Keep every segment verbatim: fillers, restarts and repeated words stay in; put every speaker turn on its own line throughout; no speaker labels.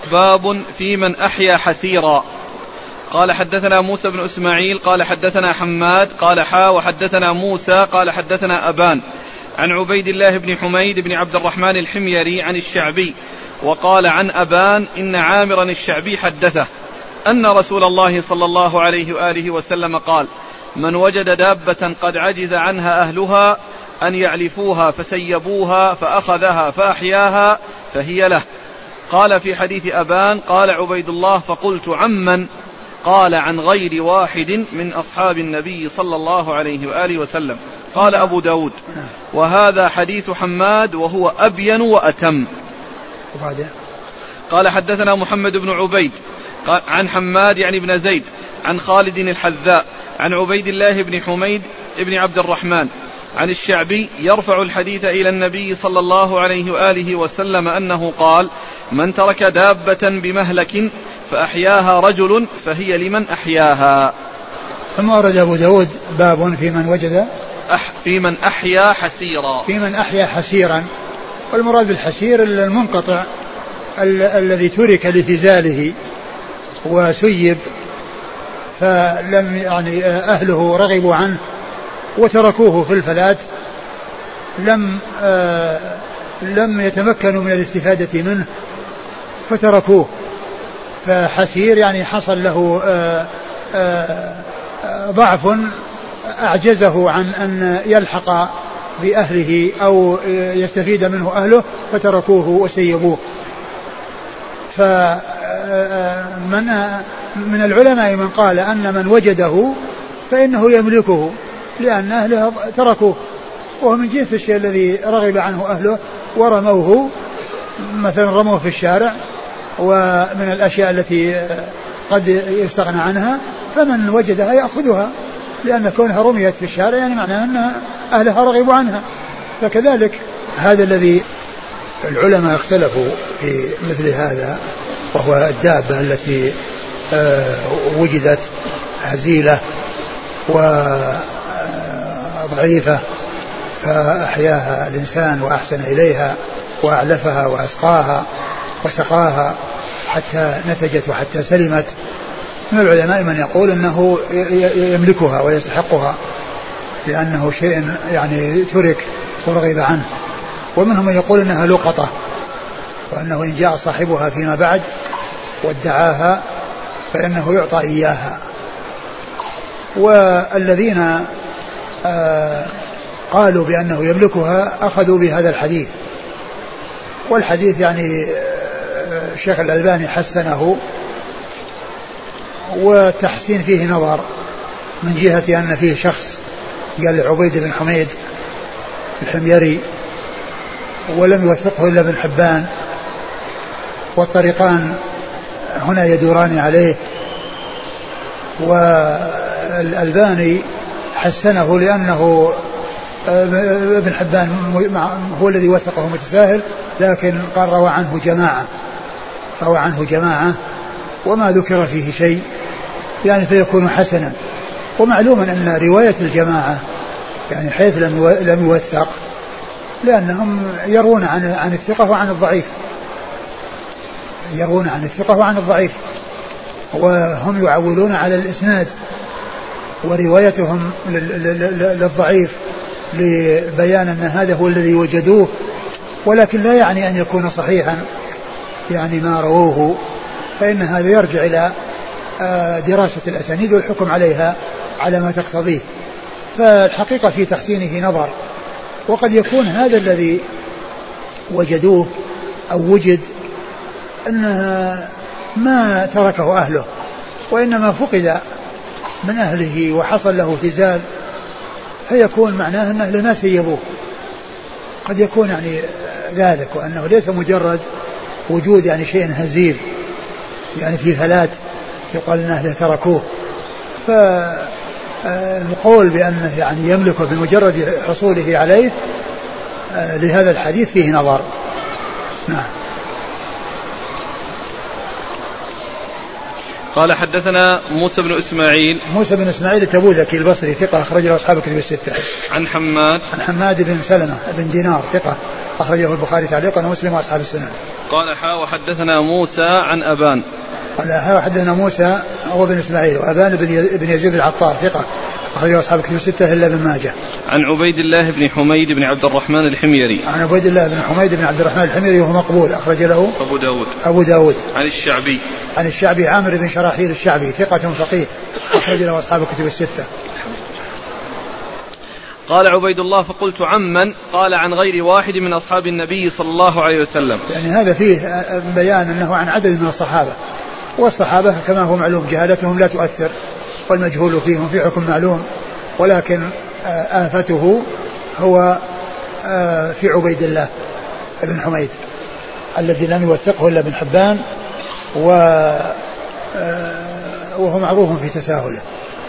باب في من أحيا حسيرا. قال حدثنا موسى بن إسماعيل قال حدثنا حماد قال حا وحدثنا موسى قال حدثنا أبان عن عبيد الله بن حميد بن عبد الرحمن الحميري عن الشعبي وقال عن أبان إن عامرا الشعبي حدثه أن رسول الله صلى الله عليه وآله وسلم قال: من وجد دابة قد عجز عنها أهلها أن يعلفوها فسيبوها فأخذها فأحياها فهي له. قال في حديث أبان قال عبيد الله: فقلت عمن؟ قال عن غير واحد من أصحاب النبي صلى الله عليه وآله وسلم. قال أبو داود: وهذا حديث حماد وهو أبين وأتم. قال حدثنا محمد بن عبيد عن حماد يعني بن زيد عن خالد الحذاء عن عبيد الله بن حميد بن عبد الرحمن عن الشعبي يرفع الحديث إلى النبي صلى الله عليه وآله وسلم أنه قال: من ترك دابة بمهلك فأحياها رجل فهي لمن أحياها.
ثم ورد أبو داود باب في من وجد
أح في من أحيا حسيرا
في من أحيا حسيرا. والمراد بالحسير المنقطع ال- الذي ترك لفزاله وسيب فلم يعني أهله رغبوا عنه وتركوه في الفلات، لم آه لم يتمكنوا من الاستفادة منه فتركوه. فحسير يعني حصل له آه آه ضعف أعجزه عن أن يلحق بأهله أو يستفيد منه أهله فتركوه وسيبوه. فمن من العلماء من قال أن من وجده فإنه يملكه لأن أهله تركوه، وهو من جنس الشيء الذي رغب عنه أهله ورموه، مثلا رموه في الشارع، ومن الأشياء التي قد يستغنى عنها، فمن وجدها يأخذها، لأن كونها رميت في الشارع يعني معناه أن أهلها رغبوا عنها. فكذلك هذا الذي العلماء اختلفوا في مثل هذا، وهو الدابة التي وجدت هزيلة وضعيفة فأحياها الإنسان وأحسن إليها وأعلفها وأسقاها وسقاها حتى نتجت وحتى سلمت. من العلماء من يقول أنه يملكها ويستحقها لأنه شيء يعني ترك ورغب عنه، ومنهم من يقول أنها لقطة، وأنه إن جاء صاحبها فيما بعد وادعاها فإنه يعطى إياها. والذين آه قالوا بأنه يملكها أخذوا بهذا الحديث، والحديث يعني الشيخ الألباني حسنه، والتحسين فيه نظر من جهة أن فيه شخص قال لعبيد بن حميد الحميري ولم يوثقه إلا ابن حبان، والطريقان هنا يدوران عليه. والألباني حسنه لأنه ابن حبان هو الذي وثقه متساهل، لكن قال روى عنه جماعة روى عنه جماعة وما ذكر فيه شيء يعني فيكون حسنا. ومعلوم أن رواية الجماعة يعني حيث لم يوثق لأنهم يرون عن عن الثقة وعن الضعيف يرون عن الثقة وعن الضعيف وهم يعولون على الإسناد، وروايتهم للضعيف لبيان أن هذا هو الذي وجدوه، ولكن لا يعني أن يكون صحيحا يعني ما رووه، فإن هذا يرجع إلى دراسة الأسانيد والحكم عليها على ما تقتضيه. فالحقيقة في تحسينه نظر، وقد يكون هذا الذي وجدوه أو وجد أنها ما تركه أهله وإنما فقد من أهله وحصل له فزال، فيكون معناه أن أهله ما سيبوه. قد يكون يعني ذلك، وأنه ليس مجرد وجود يعني شيء هزيل يعني في فلات يقال أن أهله تركوه. فالقول بأنه يعني يملكه بمجرد حصوله عليه لهذا الحديث فيه نظر. نعم.
قال حدثنا موسى بن إسماعيل
موسى بن إسماعيل التبوذكي البصري ثقة أخرجه أصحاب الكتب الستة.
عن حماد
عن حماد بن سلمة بن دينار ثقة أخرجه البخاري تعليقا ومسلم وأصحاب السنن.
قال حا وحدثنا موسى عن أبان.
قال حا وحدثنا موسى هو بن إسماعيل وأبان بن يزيد العطار ثقة أخرجه أصحاب كتب الستة إلا ابن ماجه.
عن عبيد الله بن حميد بن عبد الرحمن الحميري.
عن عبيد الله بن حميد بن عبد الرحمن الحميري وهو مقبول أخرج له
أبو داود.
أبو داود.
عن الشعبي.
عن الشعبي عامر بن شراحيل الشعبي ثقة فقيه أخرج له أصحاب كتب الستة.
قال عبيد الله فقلت عمن؟ قال عن غير واحد من أصحاب النبي صلى الله عليه وسلم.
يعني هذا فيه بيان أنه عن عدد من الصحابة، والصحابة كما هو معلوم جهالتهم لا تؤثر، والمجهول فيهم في حكم معلوم، ولكن آفته هو في عبيد الله بن حميد الذي لم يوثقه إلا ابن حبان، وهو معروف في تساهله.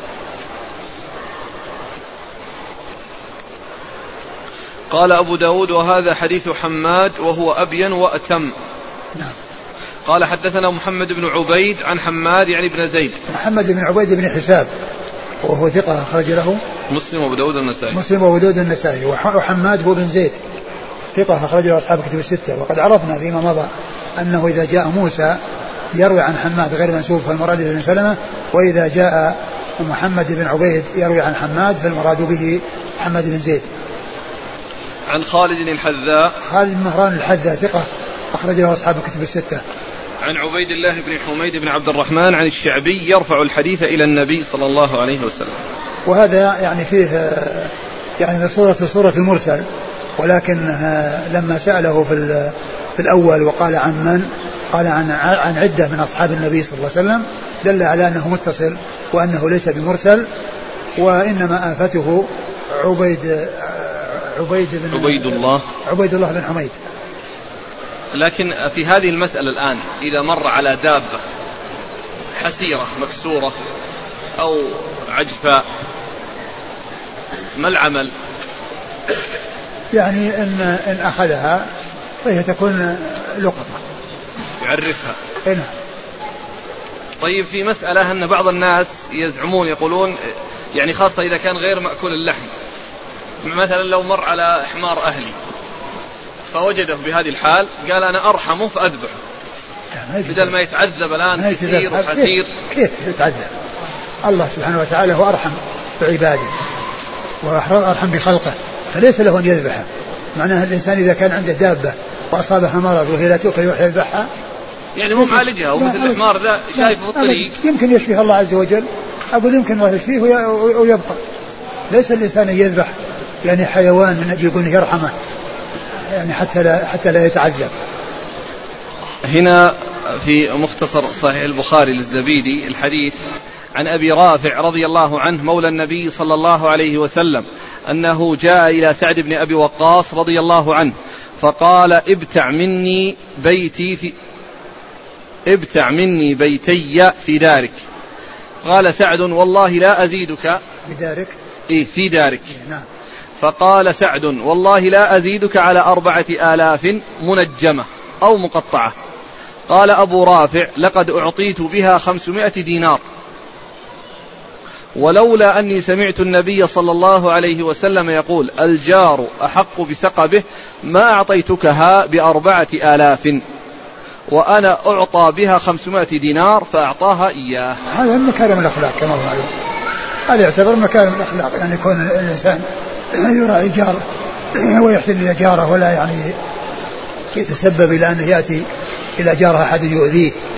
قال أبو داود وهذا حديث حماد وهو أبين وأتم.
نعم.
قال حدثنا محمد بن عبيد عن حماد يعني بن زيد.
محمد بن عبيد بن حساب وهو ثقة أخرج له
مسلم وأبو داود النسائي.
مسلم وأبو داود النسائي. وحماد هو بن زيد ثقة أخرج له أصحاب كتب الستة. وقد عرفنا فيما مضى أنه إذا جاء موسى يروي عن حماد غير منسوب فالمراد بن سلمة، وإذا جاء محمد بن عبيد يروي عن حماد فالمراد به محمد بن زيد.
عن خالد الحذاء.
خالد بن مهران الحذاء ثقة أخرج له أصحاب الكتب الستة.
عن عبيد الله بن حميد بن عبد الرحمن عن الشعبي يرفع الحديث إلى النبي صلى الله عليه وسلم.
وهذا يعني فيه يعني صورة صورة المرسل، ولكن لما سأله في في الأول وقال عن من قال عن عن عدة من أصحاب النبي صلى الله عليه وسلم دل على أنه متصل وأنه ليس بمرسل، وإنما آفته عبيد عبيد بن
عبيد الله
عبيد الله بن حميد.
لكن في هذه المسألة الآن إذا مر على دابة حسيرة مكسورة أو عجفاء ما العمل؟
يعني إن إن أخذها فهي تكون لقطة
يعرفها.
هنا.
طيب في مسألة أن بعض الناس يزعمون يقولون يعني خاصة إذا كان غير مأكول اللحم، مثلا لو مر على حمار أهلي فوجده بهذه الحال قال أنا أرحمه فأذبحه بدل ما يتعذب الآن كثير وحسير.
كيف يتعذب؟ الله سبحانه وتعالى هو أرحم بعباده وأرحم بخلقه، فليس له أن يذبحه. معناها الإنسان إذا كان عنده دابة وأصابها مرض وهي لا تؤكل يروح يذبحها،
يعني مو معالجها ومثل الحمار ذا شايفه في الطريق
يمكن يشفيه الله عز وجل. أقول يمكن الله يشفيه ويبقى. ليس الإنسان يذبح يعني حيوان من أجل يكون يرحمه يعني حتى لا حتى لا يتعذب.
هنا في مختصر صحيح البخاري للزبيدي الحديث عن أبي رافع رضي الله عنه مولى النبي صلى الله عليه وسلم أنه جاء إلى سعد بن أبي وقاص رضي الله عنه فقال ابتع مني بيتي في ابتع مني بيتي في دارك. قال سعد والله لا أزيدك
في دارك
إيه في دارك.
نعم.
فقال سعد والله لا أزيدك على أربعة آلاف منجمة أو مقطعة. قال أبو رافع لقد أعطيت بها خمسمائة دينار، ولولا أني سمعت النبي صلى الله عليه وسلم يقول الجار أحق بسقبه ما أعطيتكها بأربعة آلاف، وأنا أعطى بها خمسمائة دينار فأعطاها إياه.
هذا من مكارم الأخلاق كما هو معلوم، هذا يعتبر مكارم الأخلاق، يعني يكون الإنسان يراعي جاره ويحسن إلى جاره ولا يعني يتسبب إلى أنه يأتي إلى جاره أحد يؤذيه